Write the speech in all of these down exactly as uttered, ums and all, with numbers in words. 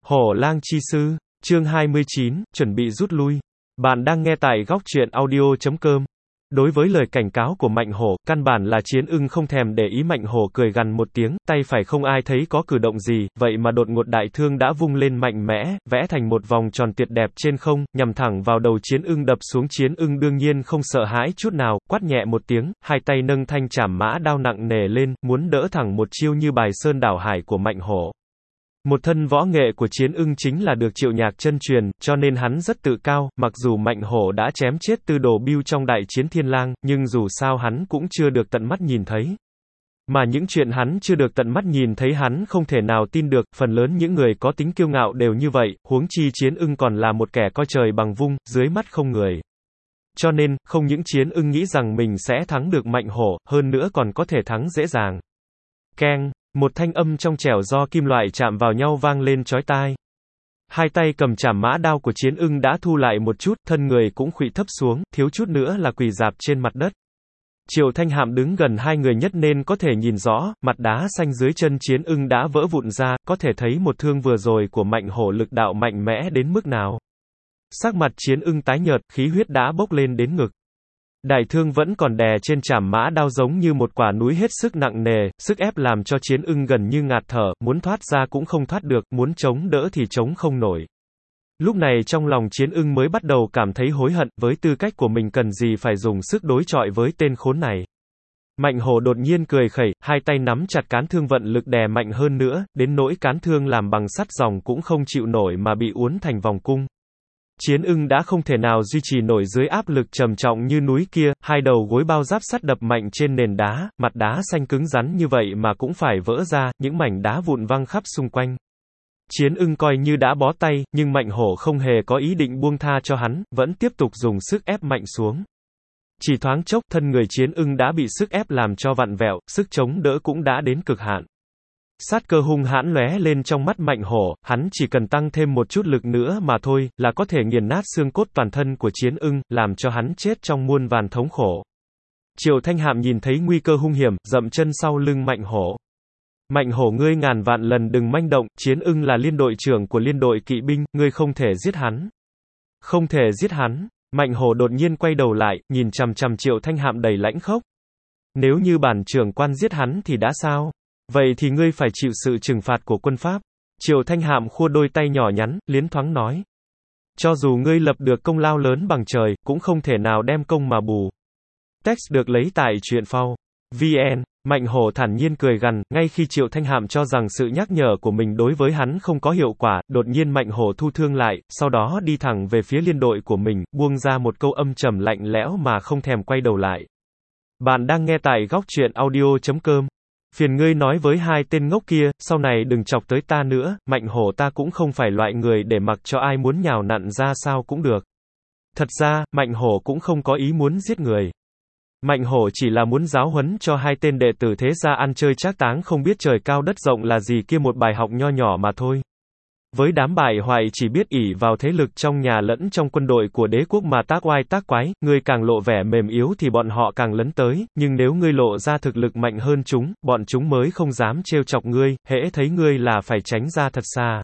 Hổ lang chi sư, chương hai mươi chín, chuẩn bị rút lui. Bạn đang nghe tại góc truyện audio chấm com. Đối với lời cảnh cáo của Mạnh Hổ, căn bản là Chiến Ưng không thèm để ý. Mạnh Hổ cười gằn một tiếng, tay phải không ai thấy có cử động gì, vậy mà đột ngột đại thương đã vung lên mạnh mẽ, vẽ thành một vòng tròn tuyệt đẹp trên không, nhằm thẳng vào đầu Chiến Ưng đập xuống. Chiến Ưng đương nhiên không sợ hãi chút nào, quát nhẹ một tiếng, hai tay nâng thanh trảm mã đao nặng nề lên, muốn đỡ thẳng một chiêu như bài sơn đảo hải của Mạnh Hổ. Một thân võ nghệ của Chiến Ưng chính là được Triệu Nhạc chân truyền, cho nên hắn rất tự cao, mặc dù Mạnh Hổ đã chém chết Tư Đồ Bưu trong đại chiến Thiên Lang, nhưng dù sao hắn cũng chưa được tận mắt nhìn thấy. Mà những chuyện hắn chưa được tận mắt nhìn thấy hắn không thể nào tin được, phần lớn những người có tính kiêu ngạo đều như vậy, huống chi Chiến Ưng còn là một kẻ coi trời bằng vung, dưới mắt không người. Cho nên, không những Chiến Ưng nghĩ rằng mình sẽ thắng được Mạnh Hổ, hơn nữa còn có thể thắng dễ dàng. Keng! Một thanh âm trong trẻo do kim loại chạm vào nhau vang lên chói tai. Hai tay cầm trảm mã đao của Chiến Ưng đã thu lại một chút, thân người cũng khuỵu thấp xuống, thiếu chút nữa là quỳ rạp trên mặt đất. Triệu Thanh Hạm đứng gần hai người nhất nên có thể nhìn rõ, mặt đá xanh dưới chân Chiến Ưng đã vỡ vụn ra, có thể thấy một thương vừa rồi của Mạnh Hổ lực đạo mạnh mẽ đến mức nào. Sắc mặt Chiến Ưng tái nhợt, khí huyết đã bốc lên đến ngực. Đại thương vẫn còn đè trên trảm mã đao giống như một quả núi hết sức nặng nề, sức ép làm cho Chiến Ưng gần như ngạt thở, muốn thoát ra cũng không thoát được, muốn chống đỡ thì chống không nổi. Lúc này trong lòng Chiến Ưng mới bắt đầu cảm thấy hối hận, với tư cách của mình cần gì phải dùng sức đối chọi với tên khốn này. Mạnh Hổ đột nhiên cười khẩy, hai tay nắm chặt cán thương vận lực đè mạnh hơn nữa, đến nỗi cán thương làm bằng sắt ròng cũng không chịu nổi mà bị uốn thành vòng cung. Chiến Ưng đã không thể nào duy trì nổi dưới áp lực trầm trọng như núi kia, hai đầu gối bao giáp sắt đập mạnh trên nền đá, mặt đá xanh cứng rắn như vậy mà cũng phải vỡ ra, những mảnh đá vụn văng khắp xung quanh. Chiến Ưng coi như đã bó tay, nhưng Mạnh Hổ không hề có ý định buông tha cho hắn, vẫn tiếp tục dùng sức ép mạnh xuống. Chỉ thoáng chốc, thân người Chiến Ưng đã bị sức ép làm cho vặn vẹo, sức chống đỡ cũng đã đến cực hạn. Sát cơ hung hãn lóe lên trong mắt Mạnh Hổ, hắn chỉ cần tăng thêm một chút lực nữa mà thôi, là có thể nghiền nát xương cốt toàn thân của Chiến Ưng, làm cho hắn chết trong muôn vàn thống khổ. Triệu Thanh Hạm nhìn thấy nguy cơ hung hiểm, dậm chân sau lưng Mạnh Hổ. Mạnh Hổ, ngươi ngàn vạn lần đừng manh động, Chiến Ưng là liên đội trưởng của liên đội kỵ binh, ngươi không thể giết hắn. Không thể giết hắn. Mạnh Hổ đột nhiên quay đầu lại, nhìn chằm chằm Triệu Thanh Hạm đầy lãnh khốc. Nếu như bản trưởng quan giết hắn thì đã sao? Vậy thì ngươi phải chịu sự trừng phạt của quân Pháp. Triệu Thanh Hạm khua đôi tay nhỏ nhắn, liến thoáng nói. Cho dù ngươi lập được công lao lớn bằng trời, cũng không thể nào đem công mà bù. Text được lấy tại truyện phao. vn. Mạnh Hổ thản nhiên cười gằn, ngay khi Triệu Thanh Hạm cho rằng sự nhắc nhở của mình đối với hắn không có hiệu quả, đột nhiên Mạnh Hổ thu thương lại, sau đó đi thẳng về phía liên đội của mình, buông ra một câu âm trầm lạnh lẽo mà không thèm quay đầu lại. Bạn đang nghe tại góc truyện audio chấm com. Phiền ngươi nói với hai tên ngốc kia, sau này đừng chọc tới ta nữa, Mạnh Hổ ta cũng không phải loại người để mặc cho ai muốn nhào nặn ra sao cũng được. Thật ra, Mạnh Hổ cũng không có ý muốn giết người. Mạnh Hổ chỉ là muốn giáo huấn cho hai tên đệ tử thế gia ăn chơi trác táng không biết trời cao đất rộng là gì kia một bài học nho nhỏ mà thôi. Với đám bại hoại chỉ biết ỷ vào thế lực trong nhà lẫn trong quân đội của đế quốc mà tác oai tác quái, ngươi càng lộ vẻ mềm yếu thì bọn họ càng lấn tới, nhưng nếu ngươi lộ ra thực lực mạnh hơn chúng, bọn chúng mới không dám trêu chọc ngươi, hễ thấy ngươi là phải tránh ra thật xa.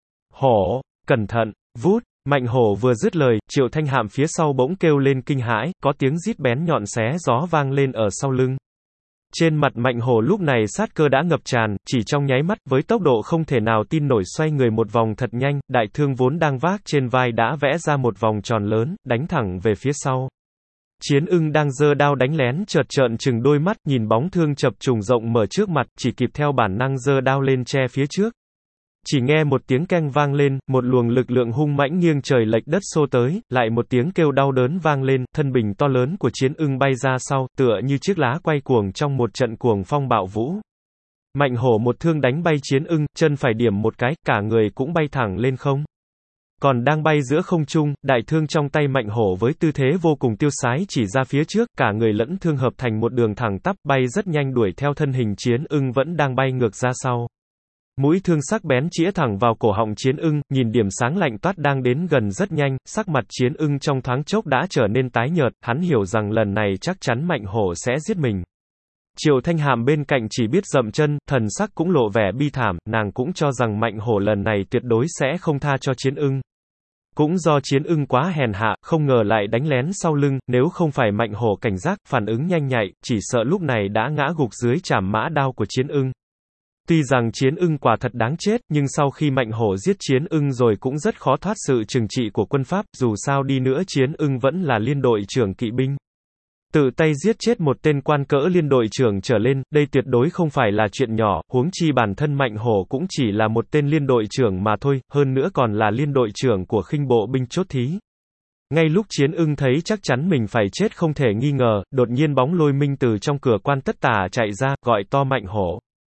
Hổ, cẩn thận, vút, Mạnh Hổ vừa dứt lời, Triệu Thanh Hạm phía sau bỗng kêu lên kinh hãi, có tiếng rít bén nhọn xé gió vang lên ở sau lưng. Trên mặt Mạnh Hổ lúc này sát cơ đã ngập tràn, chỉ trong nháy mắt, với tốc độ không thể nào tin nổi xoay người một vòng thật nhanh, đại thương vốn đang vác trên vai đã vẽ ra một vòng tròn lớn, đánh thẳng về phía sau. Chiến Ưng đang giơ đao đánh lén chợt trợn trừng đôi mắt, nhìn bóng thương chập trùng rộng mở trước mặt, chỉ kịp theo bản năng giơ đao lên che phía trước. Chỉ nghe một tiếng keng vang lên, một luồng lực lượng hung mãnh nghiêng trời lệch đất xô tới, lại một tiếng kêu đau đớn vang lên, thân bình to lớn của Chiến Ưng bay ra sau, tựa như chiếc lá quay cuồng trong một trận cuồng phong bạo vũ. Mạnh Hổ một thương đánh bay Chiến Ưng, chân phải điểm một cái, cả người cũng bay thẳng lên không. Còn đang bay giữa không trung, đại thương trong tay Mạnh Hổ với tư thế vô cùng tiêu sái chỉ ra phía trước, cả người lẫn thương hợp thành một đường thẳng tắp, bay rất nhanh đuổi theo thân hình Chiến Ưng vẫn đang bay ngược ra sau. Mũi thương sắc bén chĩa thẳng vào cổ họng Chiến Ưng, nhìn điểm sáng lạnh toát đang đến gần rất nhanh, sắc mặt Chiến Ưng trong thoáng chốc đã trở nên tái nhợt, hắn hiểu rằng lần này chắc chắn Mạnh Hổ sẽ giết mình. Triệu Thanh Hàm bên cạnh chỉ biết dậm chân, thần sắc cũng lộ vẻ bi thảm, nàng cũng cho rằng Mạnh Hổ lần này tuyệt đối sẽ không tha cho Chiến Ưng. Cũng do Chiến Ưng quá hèn hạ, không ngờ lại đánh lén sau lưng, nếu không phải Mạnh Hổ cảnh giác, phản ứng nhanh nhạy, chỉ sợ lúc này đã ngã gục dưới trảm mã đao của Chiến Ưng. Tuy rằng Chiến Ưng quả thật đáng chết, nhưng sau khi Mạnh Hổ giết Chiến Ưng rồi cũng rất khó thoát sự trừng trị của quân Pháp, dù sao đi nữa Chiến Ưng vẫn là liên đội trưởng kỵ binh. Tự tay giết chết một tên quan cỡ liên đội trưởng trở lên, đây tuyệt đối không phải là chuyện nhỏ, huống chi bản thân Mạnh Hổ cũng chỉ là một tên liên đội trưởng mà thôi, hơn nữa còn là liên đội trưởng của khinh bộ binh chốt thí. Ngay lúc Chiến Ưng thấy chắc chắn mình phải chết không thể nghi ngờ, đột nhiên bóng Lôi Minh từ trong cửa quan tất tả chạy ra, gọi to Mạnh Hổ.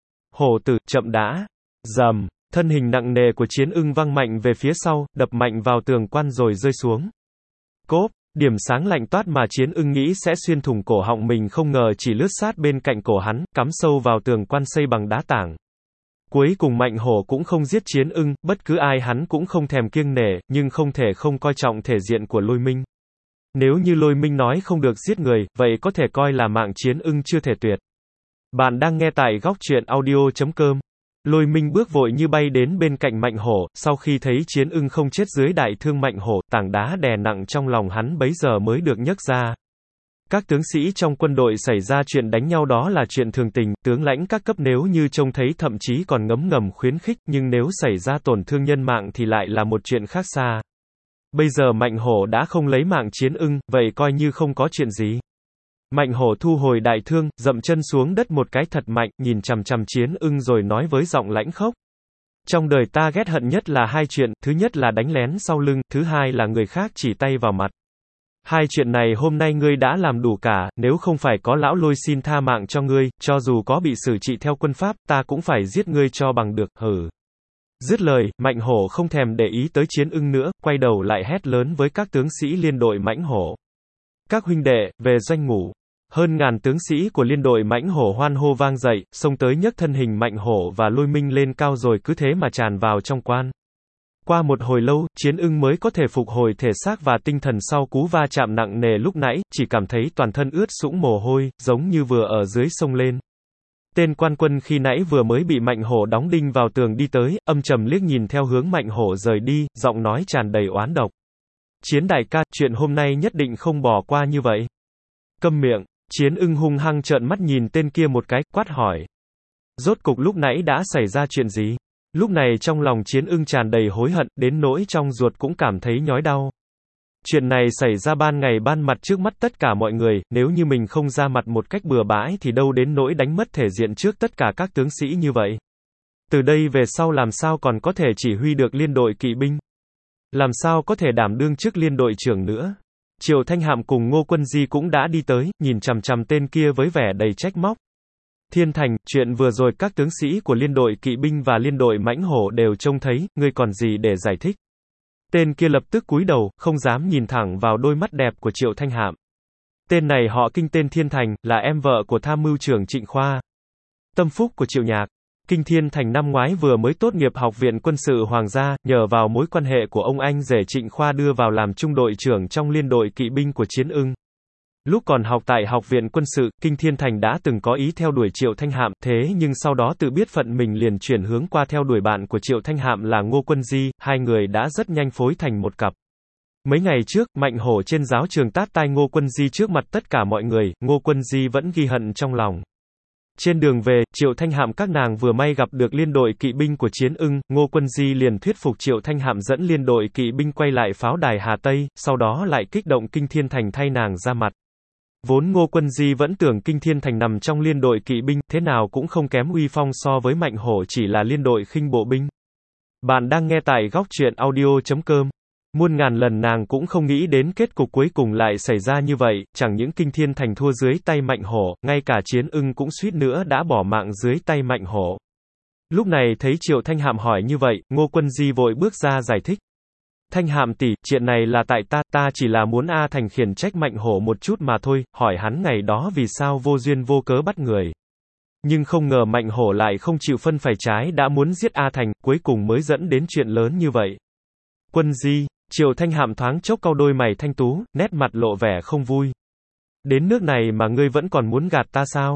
Hổ tử, chậm đã. Rầm, thân hình nặng nề của Chiến Ưng văng mạnh về phía sau, đập mạnh vào tường quan rồi rơi xuống. Cốp. Điểm sáng lạnh toát mà Chiến Ưng nghĩ sẽ xuyên thủng cổ họng mình không ngờ chỉ lướt sát bên cạnh cổ hắn, cắm sâu vào tường quan xây bằng đá tảng. Cuối cùng Mạnh Hổ cũng không giết Chiến Ưng, bất cứ ai hắn cũng không thèm kiêng nể, nhưng không thể không coi trọng thể diện của Lôi Minh. Nếu như Lôi Minh nói không được giết người, vậy có thể coi là mạng Chiến Ưng chưa thể tuyệt. Bạn đang nghe tại góc truyện audio chấm com. Lôi Minh bước vội như bay đến bên cạnh Mạnh Hổ, sau khi thấy Chiến Ưng không chết dưới đại thương Mạnh Hổ, tảng đá đè nặng trong lòng hắn bấy giờ mới được nhấc ra. Các tướng sĩ trong quân đội xảy ra chuyện đánh nhau đó là chuyện thường tình, tướng lãnh các cấp nếu như trông thấy thậm chí còn ngấm ngầm khuyến khích, nhưng nếu xảy ra tổn thương nhân mạng thì lại là một chuyện khác xa. Bây giờ Mạnh Hổ đã không lấy mạng Chiến Ưng, vậy coi như không có chuyện gì. Mạnh Hổ thu hồi đại thương, dậm chân xuống đất một cái thật mạnh, nhìn chằm chằm Chiến Ưng rồi nói với giọng lãnh khốc. Trong đời ta ghét hận nhất là hai chuyện, thứ nhất là đánh lén sau lưng, thứ hai là người khác chỉ tay vào mặt. Hai chuyện này hôm nay ngươi đã làm đủ cả, nếu không phải có lão Lôi xin tha mạng cho ngươi, cho dù có bị xử trị theo quân pháp, ta cũng phải giết ngươi cho bằng được, hử. Dứt lời, Mạnh Hổ không thèm để ý tới Chiến Ưng nữa, quay đầu lại hét lớn với các tướng sĩ liên đội Mãnh Hổ. Các huynh đệ, về doanh ngủ. Hơn ngàn tướng sĩ của liên đội Mãnh Hổ hoan hô vang dậy, xông tới nhấc thân hình Mạnh Hổ và Lôi Minh lên cao rồi cứ thế mà tràn vào trong quan. Qua một hồi lâu, Chiến Ưng mới có thể phục hồi thể xác và tinh thần sau cú va chạm nặng nề lúc nãy, chỉ cảm thấy toàn thân ướt sũng mồ hôi, giống như vừa ở dưới sông lên. Tên quan quân khi nãy vừa mới bị Mạnh Hổ đóng đinh vào tường đi tới, âm trầm liếc nhìn theo hướng Mạnh Hổ rời đi, giọng nói tràn đầy oán độc. Chiến đại ca, chuyện hôm nay nhất định không bỏ qua như vậy. Câm miệng. Chiến Ưng hung hăng trợn mắt nhìn tên kia một cái, quát hỏi. Rốt cục lúc nãy đã xảy ra chuyện gì? Lúc này trong lòng Chiến Ưng tràn đầy hối hận, đến nỗi trong ruột cũng cảm thấy nhói đau. Chuyện này xảy ra ban ngày ban mặt trước mắt tất cả mọi người, nếu như mình không ra mặt một cách bừa bãi thì đâu đến nỗi đánh mất thể diện trước tất cả các tướng sĩ như vậy. Từ đây về sau làm sao còn có thể chỉ huy được liên đội kỵ binh? Làm sao có thể đảm đương chức liên đội trưởng nữa? Triệu Thanh Hạm cùng Ngô Quân Di cũng đã đi tới, nhìn chằm chằm tên kia với vẻ đầy trách móc. Thiên Thành, chuyện vừa rồi các tướng sĩ của liên đội kỵ binh và liên đội Mãnh Hổ đều trông thấy, ngươi còn gì để giải thích? Tên kia lập tức cúi đầu, không dám nhìn thẳng vào đôi mắt đẹp của Triệu Thanh Hạm. Tên này họ Kinh tên Thiên Thành, là em vợ của tham mưu trưởng Trịnh Khoa. Tâm phúc của Triệu Nhạc. Kinh Thiên Thành năm ngoái vừa mới tốt nghiệp học viện quân sự Hoàng gia, nhờ vào mối quan hệ của ông anh rể Trịnh Khoa đưa vào làm trung đội trưởng trong liên đội kỵ binh của Chiến Ưng. Lúc còn học tại học viện quân sự, Kinh Thiên Thành đã từng có ý theo đuổi Triệu Thanh Hạm, thế nhưng sau đó tự biết phận mình liền chuyển hướng qua theo đuổi bạn của Triệu Thanh Hạm là Ngô Quân Di, hai người đã rất nhanh phối thành một cặp. Mấy ngày trước, Mạnh Hổ trên giáo trường tát tai Ngô Quân Di trước mặt tất cả mọi người, Ngô Quân Di vẫn ghi hận trong lòng. Trên đường về, Triệu Thanh Hạm các nàng vừa may gặp được liên đội kỵ binh của Chiến Ưng, Ngô Quân Di liền thuyết phục Triệu Thanh Hạm dẫn liên đội kỵ binh quay lại pháo đài Hà Tây, sau đó lại kích động Kinh Thiên Thành thay nàng ra mặt. Vốn Ngô Quân Di vẫn tưởng Kinh Thiên Thành nằm trong liên đội kỵ binh, thế nào cũng không kém uy phong so với Mạnh Hổ chỉ là liên đội khinh bộ binh. Bạn đang nghe tại góc truyện audio chấm com. Muôn ngàn lần nàng cũng không nghĩ đến kết cục cuối cùng lại xảy ra như vậy, chẳng những Kinh Thiên Thành thua dưới tay Mạnh Hổ, ngay cả Chiến Ưng cũng suýt nữa đã bỏ mạng dưới tay Mạnh Hổ. Lúc này thấy Triệu Thanh Hạm hỏi như vậy, Ngô Quân Di vội bước ra giải thích. Thanh Hạm tỷ, chuyện này là tại ta, ta chỉ là muốn A Thành khiển trách Mạnh Hổ một chút mà thôi, hỏi hắn ngày đó vì sao vô duyên vô cớ bắt người. Nhưng không ngờ Mạnh Hổ lại không chịu phân phải trái đã muốn giết A Thành, cuối cùng mới dẫn đến chuyện lớn như vậy. Quân Di. Triệu Thanh Hạm thoáng chốc cau đôi mày thanh tú, nét mặt lộ vẻ không vui. Đến nước này mà ngươi vẫn còn muốn gạt ta sao?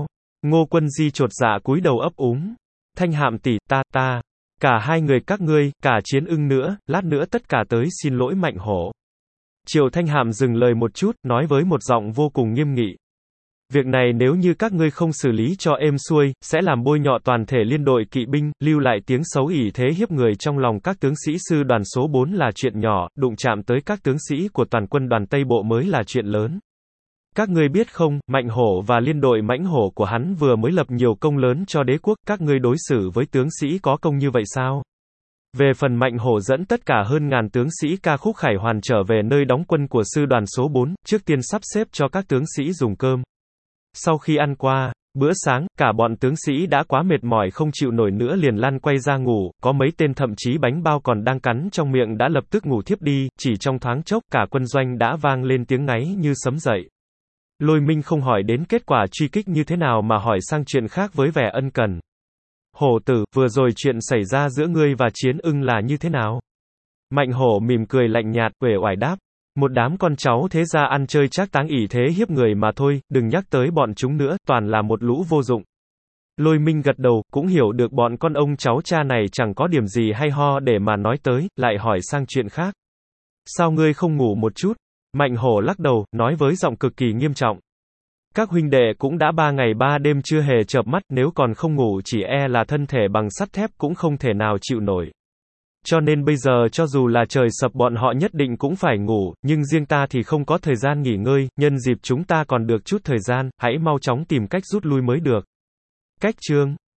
Ngô Quân Di chột dạ cúi đầu ấp úng. Thanh Hạm tỷ, ta, ta. Cả hai người các ngươi, cả Chiến Ưng nữa, lát nữa tất cả tới xin lỗi Mạnh Hổ. Triệu Thanh Hạm dừng lời một chút, nói với một giọng vô cùng nghiêm nghị. Việc này nếu như các ngươi không xử lý cho êm xuôi, sẽ làm bôi nhọ toàn thể liên đội kỵ binh, lưu lại tiếng xấu ỷ thế hiếp người trong lòng các tướng sĩ sư đoàn số bốn là chuyện nhỏ, đụng chạm tới các tướng sĩ của toàn quân đoàn Tây Bộ mới là chuyện lớn. Các ngươi biết không, Mạnh Hổ và liên đội mãnh hổ của hắn vừa mới lập nhiều công lớn cho đế quốc, các ngươi đối xử với tướng sĩ có công như vậy sao? Về phần Mạnh Hổ dẫn tất cả hơn ngàn tướng sĩ ca khúc khải hoàn trở về nơi đóng quân của sư đoàn số bốn, trước tiên sắp xếp cho các tướng sĩ dùng cơm. Sau khi ăn qua bữa sáng, cả bọn tướng sĩ đã quá mệt mỏi không chịu nổi nữa liền lăn quay ra ngủ, có mấy tên thậm chí bánh bao còn đang cắn trong miệng đã lập tức ngủ thiếp đi, chỉ trong thoáng chốc cả quân doanh đã vang lên tiếng ngáy như sấm dậy. Lôi Minh không hỏi đến kết quả truy kích như thế nào mà hỏi sang chuyện khác với vẻ ân cần. Hổ tử, vừa rồi chuyện xảy ra giữa ngươi và Chiến Ưng là như thế nào? Mạnh Hổ mỉm cười lạnh nhạt, uể oải đáp. Một đám con cháu thế gia ăn chơi trác táng ỷ thế hiếp người mà thôi, đừng nhắc tới bọn chúng nữa, toàn là một lũ vô dụng. Lôi Minh gật đầu, cũng hiểu được bọn con ông cháu cha này chẳng có điểm gì hay ho để mà nói tới, lại hỏi sang chuyện khác. Sao ngươi không ngủ một chút? Mạnh Hổ lắc đầu, nói với giọng cực kỳ nghiêm trọng. Các huynh đệ cũng đã ba ngày ba đêm chưa hề chợp mắt, nếu còn không ngủ chỉ e là thân thể bằng sắt thép cũng không thể nào chịu nổi. Cho nên bây giờ cho dù là trời sập bọn họ nhất định cũng phải ngủ, nhưng riêng ta thì không có thời gian nghỉ ngơi, nhân dịp chúng ta còn được chút thời gian, hãy mau chóng tìm cách rút lui mới được. Cách chương